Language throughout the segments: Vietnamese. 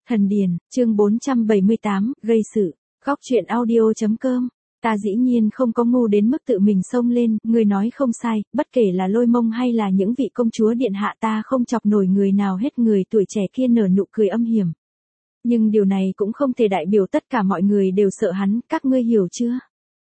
Thần Điền, chương 478, gây sự, góc truyện audio.com. Ta dĩ nhiên không có ngu đến mức tự mình xông lên, người nói không sai, bất kể là Lôi Mông hay là những vị công chúa điện hạ, ta không chọc nổi người nào hết. Người tuổi trẻ kia nở nụ cười âm hiểm. Nhưng điều này cũng không thể đại biểu tất cả mọi người đều sợ hắn, các ngươi hiểu chưa?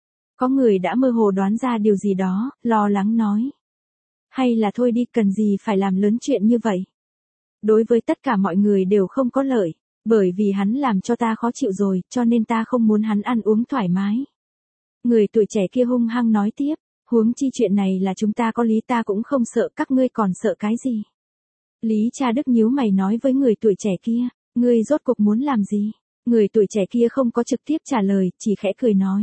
Có người đã mơ hồ đoán ra điều gì đó, lo lắng nói. Hay là thôi đi, cần gì phải làm lớn chuyện như vậy? Đối với tất cả mọi người đều không có lợi, bởi vì hắn làm cho ta khó chịu rồi, cho nên ta không muốn hắn ăn uống thoải mái. Người tuổi trẻ kia hung hăng nói tiếp, huống chi chuyện này là chúng ta có lý, ta cũng không sợ, các ngươi còn sợ cái gì? Lý Cha Đức nhíu mày nói với người tuổi trẻ kia, ngươi rốt cuộc muốn làm gì? Người tuổi trẻ kia không có trực tiếp trả lời, chỉ khẽ cười nói.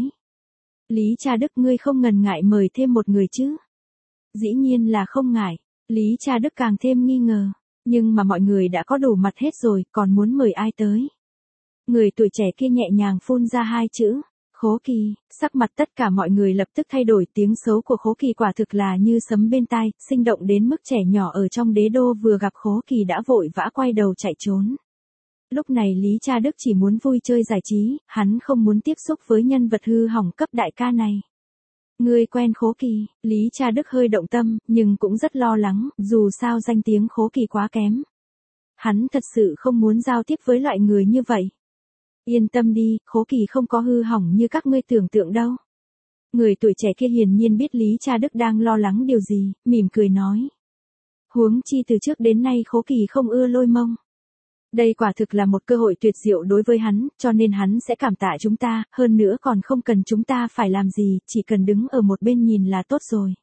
Lý Cha Đức, ngươi không ngần ngại mời thêm một người chứ? Dĩ nhiên là không ngại. Lý Cha Đức càng thêm nghi ngờ. Nhưng mà mọi người đã có đủ mặt hết rồi, còn muốn mời ai tới? Người tuổi trẻ kia nhẹ nhàng phun ra hai chữ, Khố Kỳ. Sắc mặt tất cả mọi người lập tức thay đổi, tiếng xấu của Khố Kỳ quả thực là như sấm bên tai, sinh động đến mức trẻ nhỏ ở trong đế đô vừa gặp Khố Kỳ đã vội vã quay đầu chạy trốn. Lúc này Lý Cha Đức chỉ muốn vui chơi giải trí, hắn không muốn tiếp xúc với nhân vật hư hỏng cấp đại ca này. Ngươi quen Khố Kỳ? Lý Cha Đức hơi động tâm, nhưng cũng rất lo lắng, dù sao danh tiếng Khố Kỳ quá kém. Hắn thật sự không muốn giao tiếp với loại người như vậy. Yên tâm đi, Khố Kỳ không có hư hỏng như các ngươi tưởng tượng đâu. Người tuổi trẻ kia hiển nhiên biết Lý Cha Đức đang lo lắng điều gì, mỉm cười nói. Huống chi từ trước đến nay Khố Kỳ không ưa Lôi Mông. Đây quả thực là một cơ hội tuyệt diệu đối với hắn, cho nên hắn sẽ cảm tạ chúng ta, hơn nữa còn không cần chúng ta phải làm gì, chỉ cần đứng ở một bên nhìn là tốt rồi.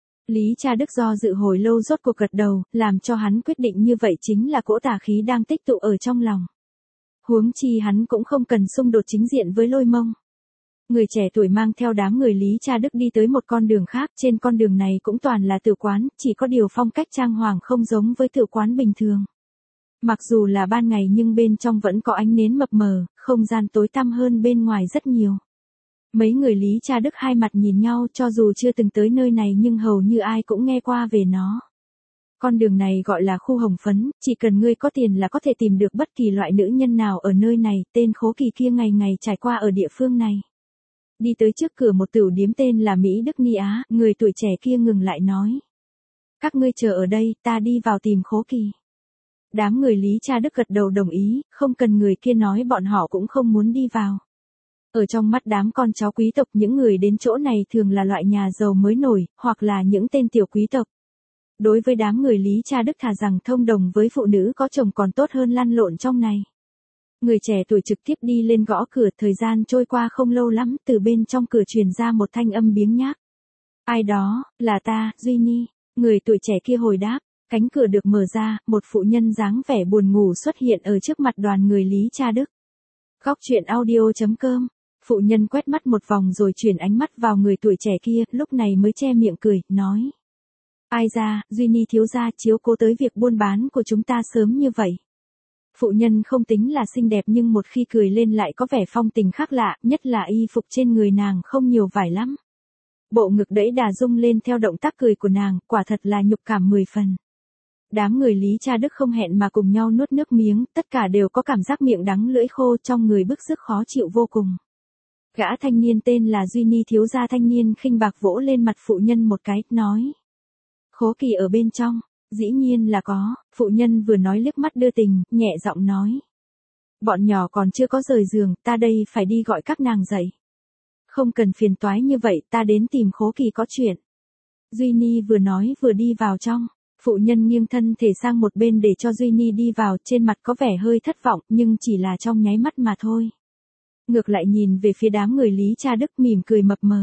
Lý Cha Đức do dự hồi lâu rốt cuộc gật đầu, làm cho hắn quyết định như vậy chính là cỗ tà khí đang tích tụ ở trong lòng. Huống chi hắn cũng không cần xung đột chính diện với Lôi Mông. Người trẻ tuổi mang theo đám người Lý Cha Đức đi tới một con đường khác, trên con đường này cũng toàn là tử quán, chỉ có điều phong cách trang hoàng không giống với tử quán bình thường. Mặc dù là ban ngày nhưng bên trong vẫn có ánh nến mập mờ, không gian tối tăm hơn bên ngoài rất nhiều. Mấy người Lý Cha Đức hai mặt nhìn nhau, cho dù chưa từng tới nơi này nhưng hầu như ai cũng nghe qua về nó. Con đường này gọi là khu Hồng Phấn, chỉ cần ngươi có tiền là có thể tìm được bất kỳ loại nữ nhân nào ở nơi này, tên Khố Kỳ kia ngày ngày trải qua ở địa phương này. Đi tới trước cửa một tửu điếm tên là Mỹ Đức Ni Á, người tuổi trẻ kia ngừng lại nói. Các ngươi chờ ở đây, ta đi vào tìm Khố Kỳ. Đám người Lý Cha Đức gật đầu đồng ý, không cần người kia nói bọn họ cũng không muốn đi vào. Ở trong mắt đám con cháu quý tộc, những người đến chỗ này thường là loại nhà giàu mới nổi, hoặc là những tên tiểu quý tộc. Đối với đám người Lý Cha Đức thà rằng thông đồng với phụ nữ có chồng còn tốt hơn lăn lộn trong này. Người trẻ tuổi trực tiếp đi lên gõ cửa, thời gian trôi qua không lâu lắm, từ bên trong cửa truyền ra một thanh âm biếng nhác. Ai đó, là ta, Duy Ni. Người tuổi trẻ kia hồi đáp. Cánh cửa được mở ra, một phụ nhân dáng vẻ buồn ngủ xuất hiện ở trước mặt đoàn người Lý Cha Đức. Góc truyện audio.com. Phụ nhân quét mắt một vòng rồi chuyển ánh mắt vào người tuổi trẻ kia, lúc này mới che miệng cười, nói. Ai ra, Duy Ni thiếu gia chiếu cố tới việc buôn bán của chúng ta sớm như vậy. Phụ nhân không tính là xinh đẹp nhưng một khi cười lên lại có vẻ phong tình khác lạ, nhất là y phục trên người nàng không nhiều vải lắm. Bộ ngực đẫy đà rung lên theo động tác cười của nàng, quả thật là nhục cảm 10 phần. Đám người Lý Cha Đức không hẹn mà cùng nhau nuốt nước miếng, tất cả đều có cảm giác miệng đắng lưỡi khô, trong người bức rứt khó chịu vô cùng. Gã thanh niên tên là Duy Ni thiếu gia thanh niên khinh bạc vỗ lên mặt phụ nhân một cái, nói. Khố Kỳ ở bên trong, dĩ nhiên là có, phụ nhân vừa nói liếc mắt đưa tình, nhẹ giọng nói. Bọn nhỏ còn chưa có rời giường, ta đây phải đi gọi các nàng dậy. Không cần phiền toái như vậy, ta đến tìm Khố Kỳ có chuyện. Duy Ni vừa nói vừa đi vào trong. Phụ nhân nghiêng thân thể sang một bên để cho Duy Ni đi vào, trên mặt có vẻ hơi thất vọng, nhưng chỉ là trong nháy mắt mà thôi. Ngược lại nhìn về phía đám người Lý Cha Đức mỉm cười mập mờ.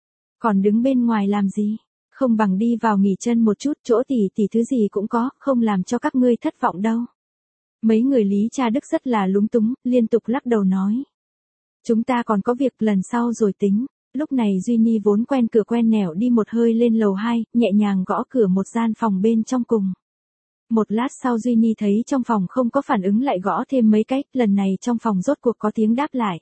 Còn đứng bên ngoài làm gì? Không bằng đi vào nghỉ chân một chút, chỗ tỷ thứ gì cũng có, không làm cho các ngươi thất vọng đâu. Mấy người Lý Cha Đức rất là lúng túng, liên tục lắc đầu nói. Chúng ta còn có việc lần sau rồi tính. Lúc này Duy Ni vốn quen cửa quen nẻo đi một hơi lên lầu 2, nhẹ nhàng gõ cửa một gian phòng bên trong cùng. Một lát sau Duy Ni thấy trong phòng không có phản ứng lại gõ thêm mấy cách, lần này trong phòng rốt cuộc có tiếng đáp lại.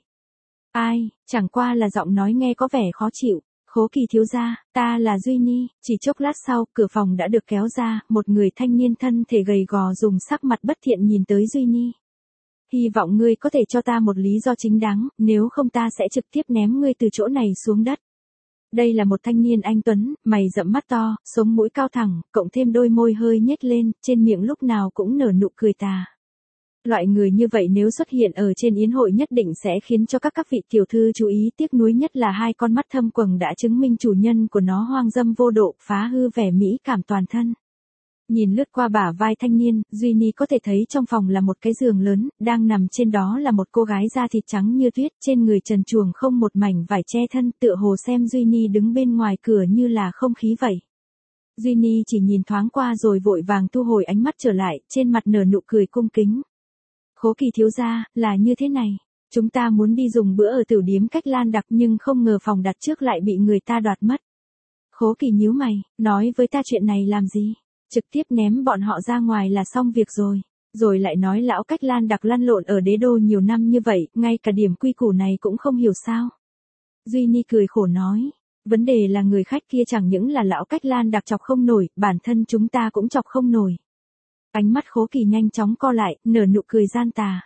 Ai, chẳng qua là giọng nói nghe có vẻ khó chịu. Khố Kỳ thiếu gia, ta là Duy Ni. Chỉ chốc lát sau, cửa phòng đã được kéo ra, một người thanh niên thân thể gầy gò dùng sắc mặt bất thiện nhìn tới Duy Ni. hy vọng ngươi có thể cho ta một lý do chính đáng, nếu không ta sẽ trực tiếp ném ngươi từ chỗ này xuống đất. Đây là một thanh niên anh tuấn, mày rậm mắt to, sống mũi cao thẳng, cộng thêm đôi môi hơi nhếch lên, trên miệng lúc nào cũng nở nụ cười tà. Loại người như vậy nếu xuất hiện ở trên yến hội nhất định sẽ khiến cho các vị tiểu thư chú ý, tiếc nuối nhất là hai con mắt thâm quầng đã chứng minh chủ nhân của nó hoang dâm vô độ, phá hư vẻ mỹ cảm toàn thân. Nhìn lướt qua bả vai thanh niên, Duy Ni có thể thấy trong phòng là một cái giường lớn, đang nằm trên đó là một cô gái da thịt trắng như tuyết, trên người trần truồng không một mảnh vải che thân, tựa hồ xem Duy Ni đứng bên ngoài cửa như là không khí vậy. Duy Ni chỉ nhìn thoáng qua rồi vội vàng thu hồi ánh mắt trở lại, trên mặt nở nụ cười cung kính. Khố Kỳ thiếu gia, là như thế này. Chúng ta muốn đi dùng bữa ở tiểu điếm Cách Lan Đặc nhưng không ngờ phòng đặt trước lại bị người ta đoạt mất. Khố Kỳ nhíu mày, nói với ta chuyện này làm gì? Trực tiếp ném bọn họ ra ngoài là xong việc rồi. Rồi lại nói lão Cách Lan Đặc lăn lộn ở đế đô nhiều năm như vậy, ngay cả điểm quy củ này cũng không hiểu sao. Duy Ni cười khổ nói. Vấn đề là người khách kia chẳng những là lão Cách Lan Đặc chọc không nổi, bản thân chúng ta cũng chọc không nổi. Ánh mắt Khố Kỳ nhanh chóng co lại, nở nụ cười gian tà.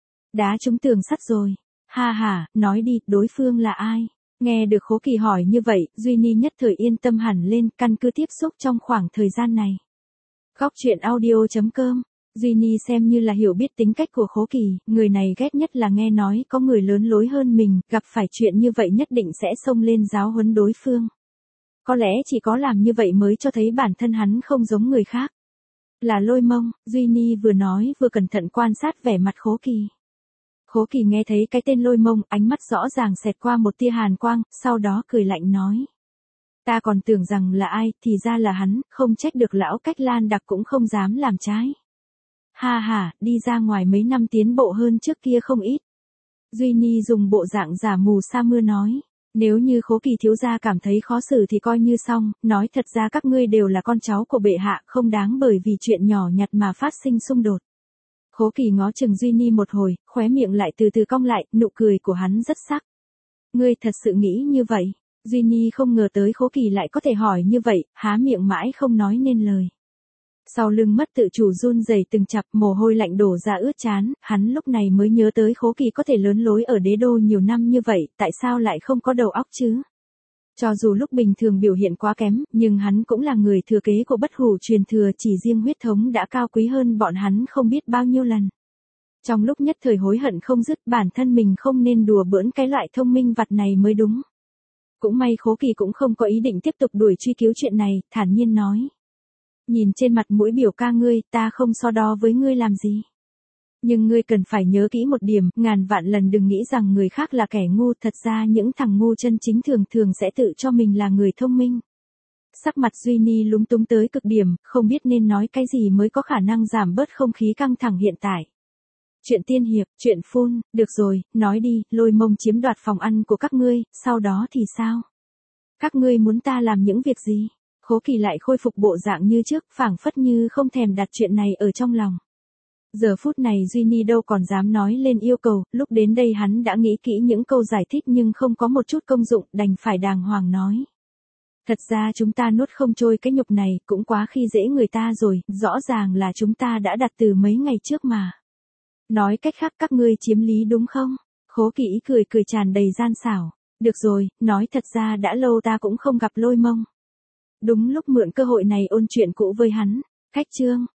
Đá trúng tường sắt rồi. Ha ha, nói đi, đối phương là ai? Nghe được Khố Kỳ hỏi như vậy, Duy Ni nhất thời yên tâm hẳn lên, căn cứ tiếp xúc trong khoảng thời gian này. Góc truyện audio.com. Duy Ni xem như là hiểu biết tính cách của Khố Kỳ, người này ghét nhất là nghe nói có người lớn lối hơn mình, gặp phải chuyện như vậy nhất định sẽ xông lên giáo huấn đối phương. Có lẽ chỉ có làm như vậy mới cho thấy bản thân hắn không giống người khác. Là Lôi Mông, Duy Ni vừa nói vừa cẩn thận quan sát vẻ mặt Khố Kỳ. Khố Kỳ nghe thấy cái tên Lôi Mông, ánh mắt rõ ràng xẹt qua một tia hàn quang, sau đó cười lạnh nói. Ta còn tưởng rằng là ai, thì ra là hắn, không trách được lão Cách Lan Đặc cũng không dám làm trái. Ha ha, đi ra ngoài mấy năm tiến bộ hơn trước kia không ít. Duy Ni dùng bộ dạng giả mù sa mưa nói. Nếu như Khố Kỳ thiếu gia cảm thấy khó xử thì coi như xong, nói thật ra các ngươi đều là con cháu của bệ hạ, không đáng bởi vì chuyện nhỏ nhặt mà phát sinh xung đột. Khố Kỳ ngó chừng Duy Ni một hồi, khóe miệng lại từ từ cong lại, nụ cười của hắn rất sắc. Ngươi thật sự nghĩ như vậy? Duy Ni không ngờ tới Khố Kỳ lại có thể hỏi như vậy, há miệng mãi không nói nên lời. Sau lưng mất tự chủ run rẩy từng chập, mồ hôi lạnh đổ ra ướt trán, hắn lúc này mới nhớ tới Khố Kỳ có thể lớn lối ở đế đô nhiều năm như vậy, tại sao lại không có đầu óc chứ? Cho dù lúc bình thường biểu hiện quá kém, nhưng hắn cũng là người thừa kế của bất hủ truyền thừa, chỉ riêng huyết thống đã cao quý hơn bọn hắn không biết bao nhiêu lần. Trong lúc nhất thời hối hận không dứt, bản thân mình không nên đùa bỡn cái loại thông minh vặt này mới đúng. Cũng may Khố Kỳ cũng không có ý định tiếp tục đuổi truy cứu chuyện này, thản nhiên nói. Nhìn trên mặt mũi biểu ca ngươi, ta không so đo với ngươi làm gì. Nhưng ngươi cần phải nhớ kỹ một điểm, ngàn vạn lần đừng nghĩ rằng người khác là kẻ ngu, thật ra những thằng ngu chân chính thường thường sẽ tự cho mình là người thông minh. Sắc mặt Duy Ni lúng túng tới cực điểm, không biết nên nói cái gì mới có khả năng giảm bớt không khí căng thẳng hiện tại. Chuyện tiên hiệp, chuyện phun, được rồi, nói đi, Lôi Mông chiếm đoạt phòng ăn của các ngươi, sau đó thì sao? Các ngươi muốn ta làm những việc gì? Khố Kỳ lại khôi phục bộ dạng như trước, phảng phất như không thèm đặt chuyện này ở trong lòng. Giờ phút này Duy Ni đâu còn dám nói lên yêu cầu, lúc đến đây hắn đã nghĩ kỹ những câu giải thích nhưng không có một chút công dụng, đành phải đàng hoàng nói. Thật ra chúng ta nuốt không trôi cái nhục này, cũng quá khi dễ người ta rồi, rõ ràng là chúng ta đã đặt từ mấy ngày trước mà. Nói cách khác các ngươi chiếm lý đúng không? Khố Kỳ cười cười tràn đầy gian xảo. Được rồi, nói thật ra đã lâu ta cũng không gặp Lôi Mông. Đúng lúc mượn cơ hội này ôn chuyện cũ với hắn. Khách trương,